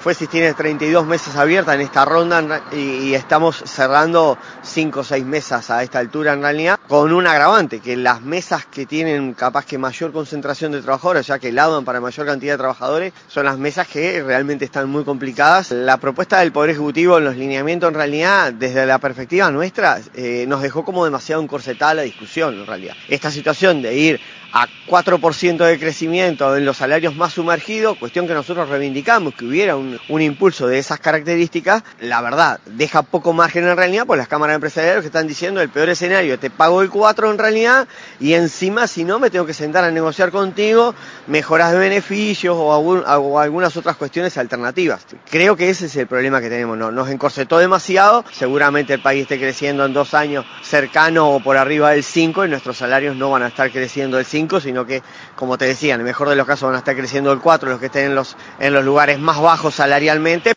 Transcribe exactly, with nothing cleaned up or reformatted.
Fuesis tiene treinta y dos mesas abiertas en esta ronda y, y estamos cerrando cinco o seis mesas a esta altura en realidad, con un agravante, que las mesas que tienen capaz que mayor concentración de trabajadores, ya que laudan para mayor cantidad de trabajadores, son las mesas que realmente están muy complicadas. La propuesta del Poder Ejecutivo en los lineamientos en realidad, desde la perspectiva nuestra, eh, nos dejó como demasiado encorsetada la discusión en realidad. Esta situación de ir a cuatro por ciento de crecimiento en los salarios más sumergidos, cuestión que nosotros reivindicamos, que hubiera un, un impulso de esas características, la verdad, deja poco margen en realidad, pues las cámaras empresariales que están diciendo el peor escenario, te pago el cuatro en realidad, y encima si no me tengo que sentar a negociar contigo mejoras de beneficios o, algún, o algunas otras cuestiones alternativas. Creo que ese es el problema que tenemos, ¿no? Nos encorsetó demasiado, seguramente el país esté creciendo en dos años cercano o por arriba del cinco y nuestros salarios no van a estar creciendo el cinco, sino que, como te decía, en el mejor de los casos van a estar creciendo el cuatro, los que estén en los, en los lugares más bajos salarialmente.